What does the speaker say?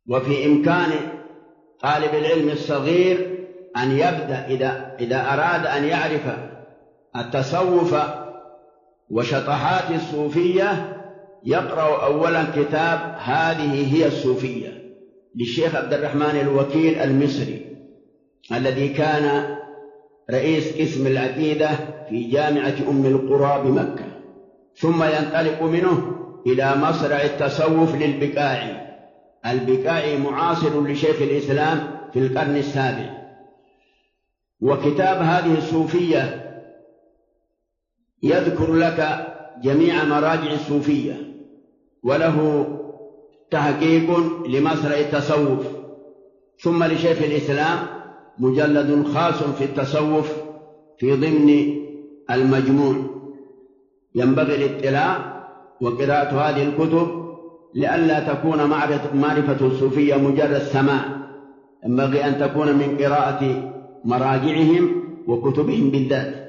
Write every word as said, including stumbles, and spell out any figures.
وفي إمكان طالب العلم الصغير أن يبدأ إذا, إذا أراد أن يعرف التصوف وشطحات الصوفية يقرأ أولا كتاب هذه هي الصوفية للشيخ عبد الرحمن الوكيل المصري الذي كان رئيس قسم العقيدة في جامعة أم القرى بمكة، ثم ينطلق منه إلى مصرع التصوف للبكاعي. البكاعي معاصر لشيخ الإسلام في القرن السابع. وكتاب هذه الصوفية يذكر لك جميع مراجع الصوفية، وله تحقيق لمصرع التصوف. ثم لشيخ الإسلام مجلد خاص في التصوف في ضمن المجموع. ينبغي الاطلاع وقراءة هذه الكتب لئلا تكون معرفة الصوفية مجرد سماع، ينبغي أن تكون من قراءة مراجعهم وكتبهم بالذات.